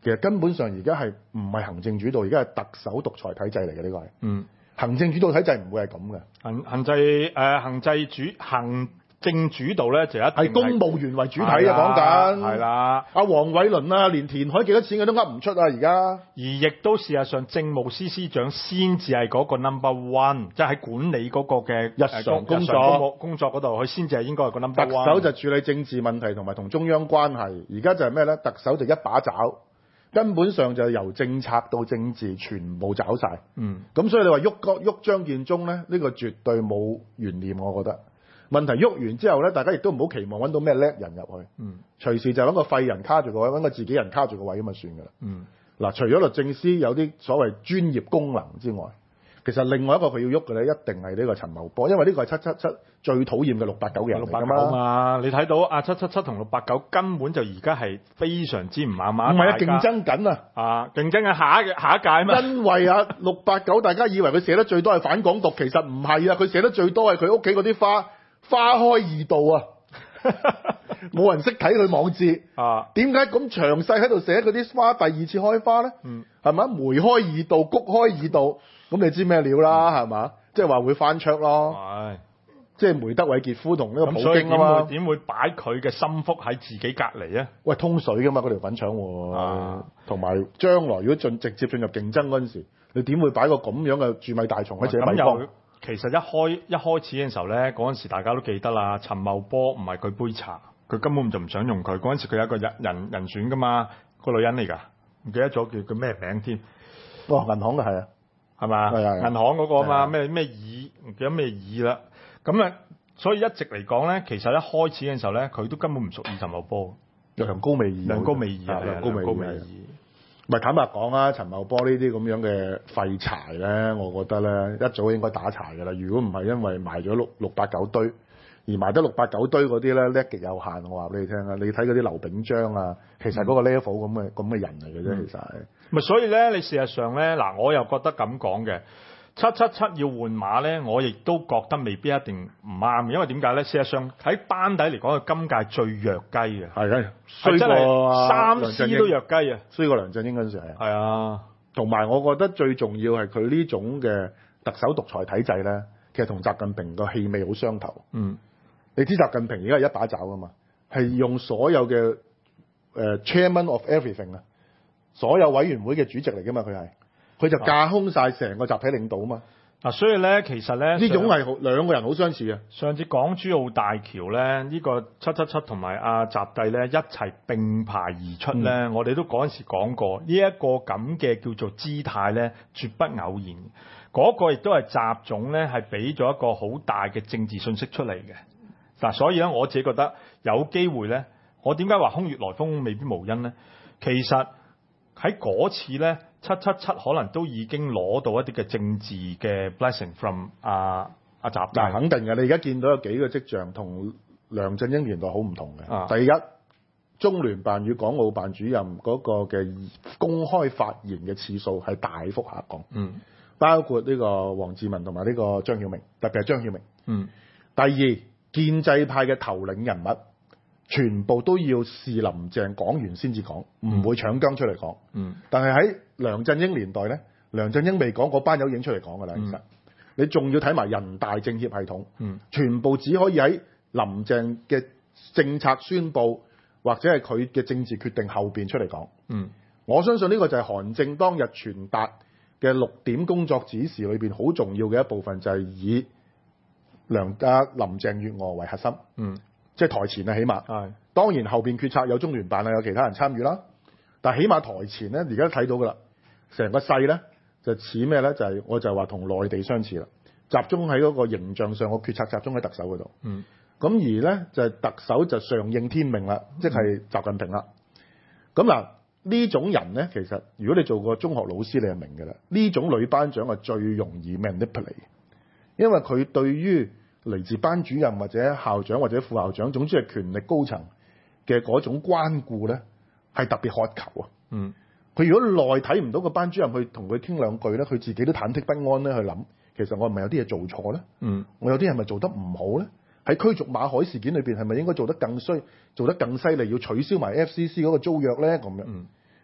其實根本上而家係唔係行政主導，而家係特首獨裁體制嚟嘅呢個係。 嗯， 行政主導體制唔會係咁嘅。 行行制誒、呃、行制主行政主導咧就一定係公務員為主體啊，講緊係啦。 阿黃偉綸啊，連填海幾多錢佢都噏唔出啊！而家而亦都事實上，政務司司長先至係嗰個 number one，即係喺管理嗰個嘅日常工作日常工工作嗰度，佢先至係應該係個 number one。 特首就處理政治問題同埋同中央關係，而家就係咩咧？特首就一把抓，根本上就係由政策到政治全部抓晒。 嗯， 咁所以你話喐喐張建宗咧，呢、呢個絕對冇懸念，我覺得。問題喐完之後咧，大家亦都唔好期望揾到咩叻人入去。 嗯，隨時就揾個廢人卡住個位，揾個自己人卡住個位咁就算㗎啦。 嗯， 嗱，除咗律政司有啲所謂專業功能之外，其實另外一個佢要喐嘅咧，一定係呢個陳茂波，因為呢個係七七七最討厭嘅六八九嘅人嚟㗎嘛。 嘛，你睇到啊七七七同六八九根本就而家係非常之唔啱啱。 唔係啊，競爭緊啊！ 啊，競爭緊下一下一屆嘛。 因為啊，六八九大家以為佢寫得最多係反港獨，其實唔係啊，佢寫得最多係佢屋企嗰啲花。花開二度啊！冇人識睇佢網誌啊！點解咁詳細喺度寫嗰啲花第二次開花咧？嗯，係咪？梅開二度，菊開二度，咁你知咩料啦？係嘛？即係話會翻桌咯。係，即係梅德韋傑夫同呢個普京啊嘛。 點會擺佢嘅心腹喺自己隔離啊？ 喂，通水噶嘛嗰條粉腸喎。同埋將來如果進直接進入競爭嗰陣時，你點會擺個咁樣嘅蛀米大蟲喺自己米缸？ 其實一開一開始嘅時候咧，嗰陣時大家都記得啦。陳茂波唔係佢杯茶，佢根本就唔想用佢。嗰陣時佢有一個人人人選噶嘛，個女人嚟㗎，唔記得咗叫佢咩名添。 哦，銀行嘅係啊， 係嘛？ 係啊， 銀行嗰個啊嘛，咩咩爾唔記得咩爾啦。咁啊，所以一直嚟講咧，其實一開始嘅時候咧，佢都根本唔屬於陳茂波。 梁高美爾， 梁高美爾啊， 梁高美爾。唔係坦白講啊，陳茂波呢啲咁樣嘅廢柴咧，我覺得咧一早應該打柴㗎啦。如果唔係因為埋咗六六八九堆，而埋得六八九堆嗰啲咧叻極有限，我話俾你聽啊！你睇嗰啲劉炳章啊，其實嗰個 level 咁嘅咁嘅人嚟嘅啫，嗯、其實係。 咪所以咧，你事實上咧嗱，我又覺得咁講嘅。七七七要換馬咧，我亦都覺得未必一定唔啱，因為點解咧？事實上喺班底嚟講，佢今屆最弱雞嘅， 係嘅， 衰過三 C 都弱雞啊， 衰過梁振英嗰陣時係。 係啊， 同埋我覺得最重要係佢呢種嘅特首獨裁體制咧，其實同習近平個氣味好相投。嗯，你知習近平而家係一把爪㗎嘛，係用所有嘅誒、呃、chairman of everything 啊，所有委員會嘅主席嚟㗎嘛，佢係。佢就架空晒成個集體領導啊嘛！ 嗱，所以咧，其實咧呢種係兩個人好相似啊。 上次港珠澳大橋咧，呢、這個七七七同埋阿習帝咧一齊並排而出咧，嗯、我哋都嗰陣時講過，呢、這、一個咁嘅叫做姿態咧，絕不偶然。嗰、那個亦都係習總咧，係俾咗一個好大嘅政治信息出嚟嘅。嗱，所以咧，我自己覺得有機會咧，我點解話空穴來風未必無因咧？其實喺嗰次咧。七七七可能都已經攞到一啲嘅政治嘅 blessing from 阿阿習。 嗱，肯定嘅。你而家見到有幾個跡象同梁振英年代好唔同嘅。啊、第一，中聯辦與港澳辦主任嗰個嘅公開發言嘅次數係大幅下降。嗯。包括呢個王志民同埋呢個張曉明，特別係張曉明。嗯。第二，建制派嘅頭領人物。全部都要視林鄭講完先至講，唔會搶姜出嚟講。嗯，但係喺梁振英年代咧，梁振英未講，嗰班友已經出嚟講㗎啦。其實、嗯、你仲要睇埋人大政協系統，嗯，全部只可以喺林鄭嘅政策宣佈或者係佢嘅政治決定後邊出嚟講。嗯，我相信呢個就係韓正當日傳達嘅六點工作指示裏邊好重要嘅一部分，就係以梁家林鄭月娥為核心。嗯。即係台前啊，起碼係當然後邊決策有中聯辦啊，有其他人參與啦。但係起碼台前咧，而家睇到㗎啦，成個勢咧就似咩咧？就係、是、我就話同內地相似啦，集中喺嗰個形象上，個決策集中喺特首嗰度。嗯，咁而咧就係、是、特首就上應天命啦，即係習近平啦。咁嗱呢種人咧，其實如果你做過中學老師，你就明㗎啦。呢種女班長係最容易 manipulate，因為佢對於嚟自班主任或者校長或者副校長，總之係權力高層嘅嗰種關顧咧，係特別渴求啊。嗯，佢如果耐睇唔到個班主任去同佢傾兩句咧，佢自己都忐忑不安咧，去諗其實我係咪有啲嘢做錯咧？嗯，我有啲係咪做得唔好咧？喺驅逐馬凱事件裏邊係咪應該做得更衰、做得更犀利，要取消埋 F C C 嗰個租約咧？咁樣，嗯，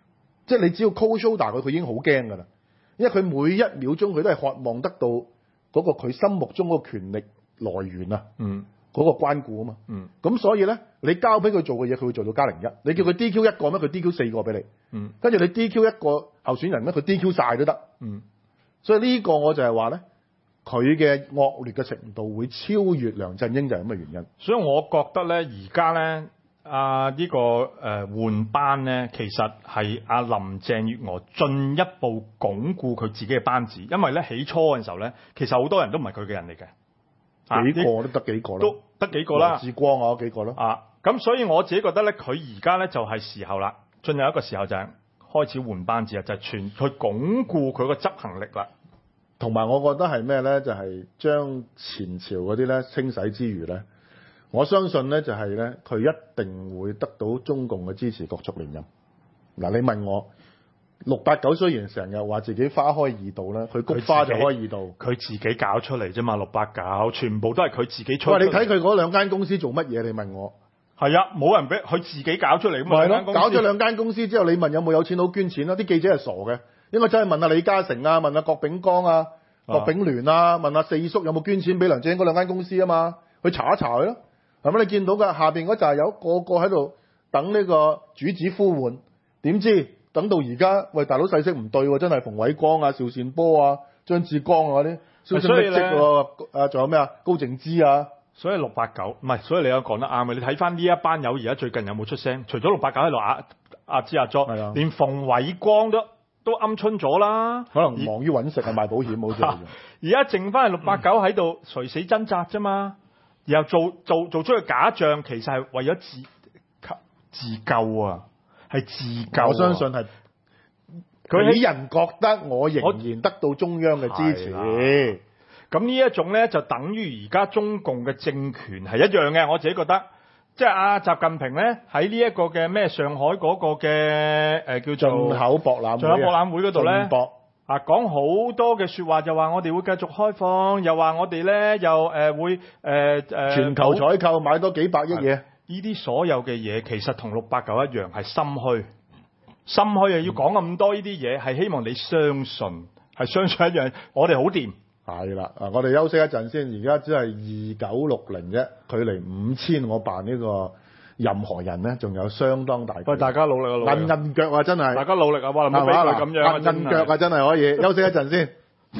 即係你只要 cold shoulder 佢，佢已經好驚㗎啦，因為佢每一秒鐘佢都係渴望得到嗰個佢心目中嗰個權力來源啊， 嗯， 嗰個關顧啊嘛， 嗯， 咁所以咧，你交俾佢做嘅嘢，佢會做到加零一。你叫佢 D Q 一個咩？佢 D Q 四個俾你， 嗯， 跟住你 D Q 一個候選人咩？佢 D Q 晒都得， 嗯， 所以呢個我就係話咧，佢嘅惡劣嘅程度會超越梁振英就係咁嘅原因。 所以我覺得咧，而家咧。啊！呢、這個誒、呃、換班咧，其實係阿林鄭月娥進一步鞏固佢自己嘅班子，因為咧起初嘅時候咧，其實好多人都唔係佢嘅人嚟嘅， 幾個都得幾個啦， 都得幾個啦， 羅致光啊幾個咯。 啊，咁所以我自己覺得咧，佢而家咧就係、是、時候啦，進入一個時候就係開始換班子啊，就係、是、全去鞏固佢個執行力啦。 同埋我覺得係咩咧？就係、是、將前朝嗰啲咧清洗之餘咧。我相信咧就係咧，佢一定會得到中共嘅支持，各速連任。嗱，你問我六八九雖然成日話自己花開二道咧，佢菊花就開二道， 佢自己搞出嚟啫嘛。六八九全部都係佢自己出嚟。 喂，你睇佢嗰兩間公司做乜嘢？你問我係啊，冇人俾佢自己搞出嚟咁嘛。 係咯，搞咗兩間公司之後，你問有冇有，有錢佬捐錢啦？啲記者係傻嘅，應該真係問下李嘉誠啊，問下郭炳江啊、郭炳聯啊，問下四叔有冇捐錢俾梁振英嗰兩間公司啊嘛？去查一查佢咯。係咪你見到㗎？下邊嗰紮友個個喺度等呢個主子呼喚，點知等到而家，喂大佬勢色唔對喎，真係馮偉光啊、邵善波啊、張志剛啊嗰啲銷聲匿跡喎，啊仲有咩啊？高靜芝啊， 所以六八九唔係，所以你有講得啱嘅。你睇翻呢一班友而家最近有冇出聲？除咗六八九喺度壓壓支壓作， 係啊， 連馮偉光都都鵪鶉咗啦。 可能忙於揾食啊，賣保險好似。 而家剩翻係六八九喺度垂死掙扎啫嘛。然後做做做出個假象，其實係為咗自自救啊，係自救、啊。 我相信係佢俾人覺得我仍然得到中央嘅支持。 咁呢一種咧，就等於而家中共嘅政權係一樣嘅。我自己覺得，即係阿習近平咧喺呢一個嘅咩上海嗰個嘅誒、呃、叫做進口博覽會， 進口博覽會嗰度咧。啊，講好多嘅説話就話我哋會繼續開放，又話我哋咧又誒、呃、會誒誒、呃、 全球採購買多幾百億嘢。 呢啲所有嘅嘢其實同六八九一樣係心虛，心虛啊！要講咁多呢啲嘢係希望你相信，係相信一樣，我哋好掂。 係啦，啊，我哋休息一陣先，而家只係二九六零啫，距離五千我辦呢個。任何人咧，仲有相當大。 喂，大家努力啊！努力！ 韌韌腳啊，真係！ 大家努力啊！哇，唔好俾佢咁樣啊！ 韌韌腳啊，真係可以。休息一陣先。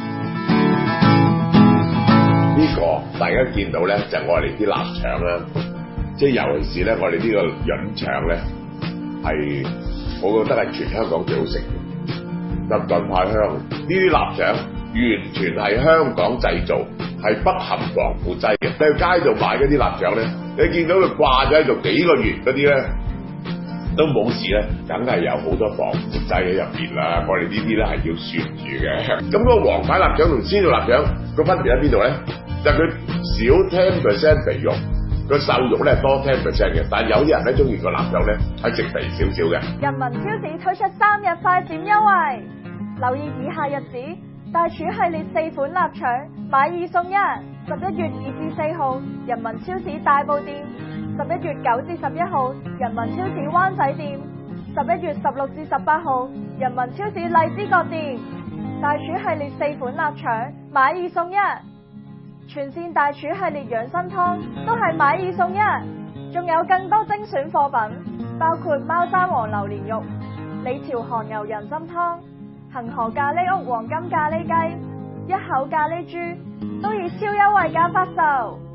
呢個大家見到咧，就係我哋啲臘腸啦，即係尤其是咧，我哋呢個潤腸咧，係我覺得係全香港最好食嘅，特進派香。呢啲臘腸完全係香港製造，係不含防腐劑嘅。你去街度買嗰啲臘腸咧。你見到佢掛咗喺度幾個月嗰啲咧，都冇事咧，梗係有好多防腐劑喺入邊啦。我哋呢啲咧係要雪住嘅。咁嗰個黃牌臘腸同鮮肉臘腸個分別喺邊度咧？就係佢少 ten percent 肥肉，個瘦肉咧多 ten percent 嘅。但係有啲人咧中意個臘腸咧係食肥少少嘅。 人民超市推出三日快閃優惠，留意以下日子，大廚系列四款臘腸買二送一。十一月二至四號，人民超市大埔店；十一月九至十一號，人民超市灣仔店；十一月十六至十八號，人民超市荔枝角店。大廚系列四款臘腸買二送一，全線大廚系列養生湯都係買二送一，仲有更多精選貨品，包括貓山王榴蓮肉、李朝韓牛人參湯、恒河咖喱屋黃金咖喱雞、一口咖喱豬。都以超優惠價發售。